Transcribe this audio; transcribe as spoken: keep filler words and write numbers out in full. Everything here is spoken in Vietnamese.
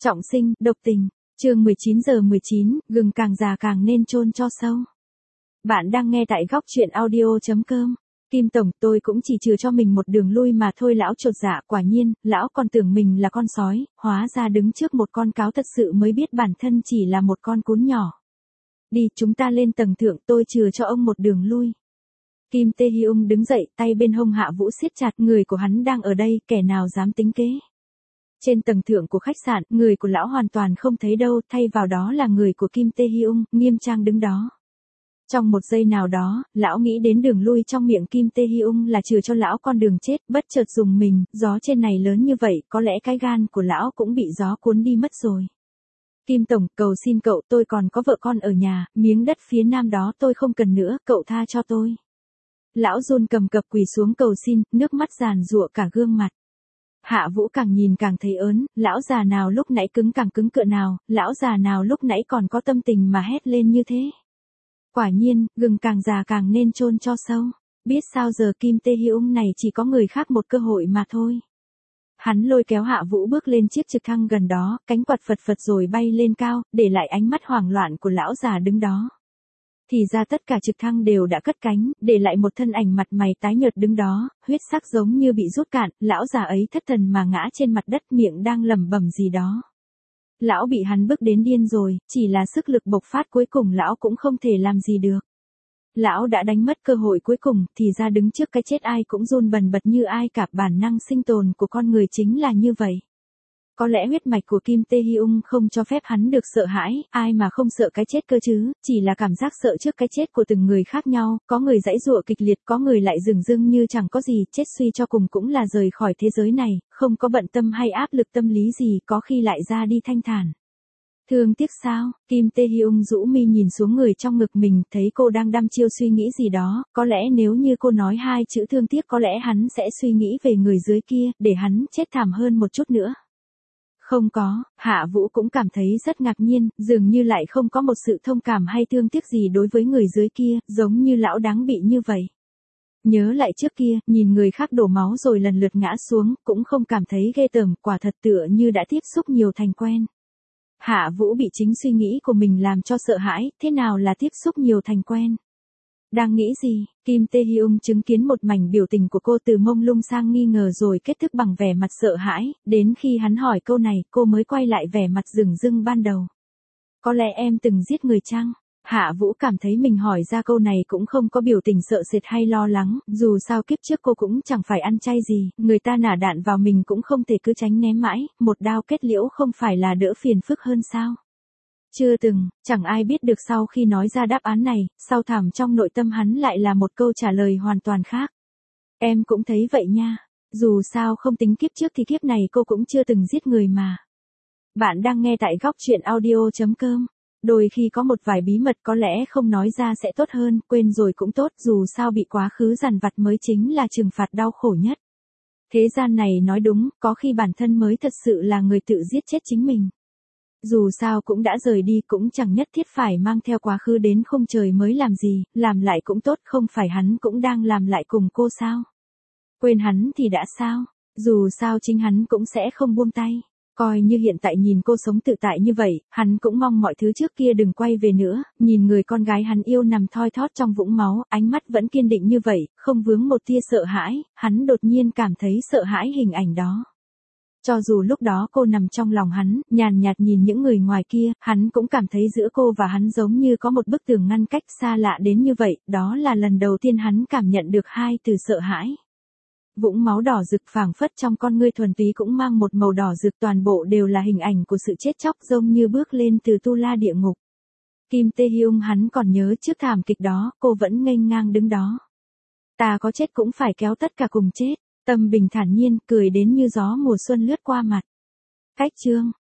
Trọng sinh, độc tình, chương mười chín giờ mười chín, gừng càng già càng nên chôn cho sâu. Bạn đang nghe tại góc truyện audio chấm com. Kim Tổng, tôi cũng chỉ chừa cho mình một đường lui mà thôi. Lão chột dạ, quả nhiên, lão còn tưởng mình là con sói, hóa ra đứng trước một con cáo thật sự mới biết bản thân chỉ là một con cún nhỏ. Đi, chúng ta lên tầng thượng, tôi chừa cho ông một đường lui. Kim Tae-hyung đứng dậy, tay bên hông Hạ Vũ siết chặt, người của hắn đang ở đây, kẻ nào dám tính kế. Trên tầng thượng của khách sạn, người của lão hoàn toàn không thấy đâu, thay vào đó là người của Kim Tae-hyung, nghiêm trang đứng đó. Trong một giây nào đó, lão nghĩ đến đường lui trong miệng Kim Tae-hyung là chừa cho lão con đường chết, bất chợt dùng mình, gió trên này lớn như vậy, có lẽ cái gan của lão cũng bị gió cuốn đi mất rồi. Kim Tổng, cầu xin cậu, tôi còn có vợ con ở nhà, miếng đất phía nam đó tôi không cần nữa, cậu tha cho tôi. Lão run cầm cập quỳ xuống cầu xin, nước mắt giàn giụa cả gương mặt. Hạ Vũ càng nhìn càng thấy ớn, lão già nào lúc nãy cứng càng cứng cựa nào, lão già nào lúc nãy còn có tâm tình mà hét lên như thế. Quả nhiên, gừng càng già càng nên chôn cho sâu. Biết sao giờ Kim Tae-hyung này chỉ có người khác một cơ hội mà thôi. Hắn lôi kéo Hạ Vũ bước lên chiếc trực thăng gần đó, cánh quạt phật phật rồi bay lên cao, để lại ánh mắt hoảng loạn của lão già đứng đó. Thì ra tất cả trực thăng đều đã cất cánh, để lại một thân ảnh mặt mày tái nhợt đứng đó, huyết sắc giống như bị rút cạn, lão già ấy thất thần mà ngã trên mặt đất, miệng đang lẩm bẩm gì đó. Lão bị hắn bức đến điên rồi, chỉ là sức lực bộc phát cuối cùng lão cũng không thể làm gì được. Lão đã đánh mất cơ hội cuối cùng, thì ra đứng trước cái chết ai cũng run bần bật như ai cả, bản năng sinh tồn của con người chính là như vậy. Có lẽ huyết mạch của Kim Tae-hyung không cho phép hắn được sợ hãi, ai mà không sợ cái chết cơ chứ, chỉ là cảm giác sợ trước cái chết của từng người khác nhau, có người giãy giụa kịch liệt, có người lại dửng dưng như chẳng có gì, chết suy cho cùng cũng là rời khỏi thế giới này, không có bận tâm hay áp lực tâm lý gì, có khi lại ra đi thanh thản. Thương tiếc sao? Kim Tae-hyung rũ mi nhìn xuống người trong ngực mình, thấy cô đang đăm chiêu suy nghĩ gì đó, có lẽ nếu như cô nói hai chữ thương tiếc có lẽ hắn sẽ suy nghĩ về người dưới kia, để hắn chết thảm hơn một chút nữa. Không có, Hạ Vũ cũng cảm thấy rất ngạc nhiên, dường như lại không có một sự thông cảm hay thương tiếc gì đối với người dưới kia, giống như lão đáng bị như vậy. Nhớ lại trước kia, nhìn người khác đổ máu rồi lần lượt ngã xuống, cũng không cảm thấy ghê tởm, quả thật tựa như đã tiếp xúc nhiều thành quen. Hạ Vũ bị chính suy nghĩ của mình làm cho sợ hãi, thế nào là tiếp xúc nhiều thành quen? Đang nghĩ gì? Kim Tae-hyung chứng kiến một mảnh biểu tình của cô từ mông lung sang nghi ngờ rồi kết thúc bằng vẻ mặt sợ hãi, đến khi hắn hỏi câu này, cô mới quay lại vẻ mặt dửng dưng ban đầu. Có lẽ em từng giết người chăng? Hạ Vũ cảm thấy mình hỏi ra câu này cũng không có biểu tình sợ sệt hay lo lắng, dù sao kiếp trước cô cũng chẳng phải ăn chay gì, người ta nả đạn vào mình cũng không thể cứ tránh ném mãi, một đao kết liễu không phải là đỡ phiền phức hơn sao? Chưa từng, chẳng ai biết được sau khi nói ra đáp án này, sâu thẳm trong nội tâm hắn lại là một câu trả lời hoàn toàn khác. Em cũng thấy vậy nha, dù sao không tính kiếp trước thì kiếp này cô cũng chưa từng giết người mà. Bạn đang nghe tại góc truyện audio chấm com. Đôi khi có một vài bí mật có lẽ không nói ra sẽ tốt hơn, quên rồi cũng tốt, dù sao bị quá khứ dằn vặt mới chính là trừng phạt đau khổ nhất. Thế gian này nói đúng, có khi bản thân mới thật sự là người tự giết chết chính mình. Dù sao cũng đã rời đi, cũng chẳng nhất thiết phải mang theo quá khứ đến khung trời mới làm gì, làm lại cũng tốt, không phải hắn cũng đang làm lại cùng cô sao? Quên hắn thì đã sao? Dù sao chính hắn cũng sẽ không buông tay. Coi như hiện tại nhìn cô sống tự tại như vậy, hắn cũng mong mọi thứ trước kia đừng quay về nữa, nhìn người con gái hắn yêu nằm thoi thóp trong vũng máu, ánh mắt vẫn kiên định như vậy, không vướng một tia sợ hãi, hắn đột nhiên cảm thấy sợ hãi hình ảnh đó. Cho dù lúc đó cô nằm trong lòng hắn, nhàn nhạt nhìn những người ngoài kia, hắn cũng cảm thấy giữa cô và hắn giống như có một bức tường ngăn cách xa lạ đến như vậy, đó là lần đầu tiên hắn cảm nhận được hai từ sợ hãi. Vũng máu đỏ rực phảng phất trong con ngươi thuần túy cũng mang một màu đỏ rực, toàn bộ đều là hình ảnh của sự chết chóc giống như bước lên từ tu la địa ngục. Kim Tae-hyung hắn còn nhớ trước thảm kịch đó, cô vẫn nghênh ngang đứng đó. Ta có chết cũng phải kéo tất cả cùng chết, tâm bình thản nhiên, cười đến như gió mùa xuân lướt qua mặt. Cách chương,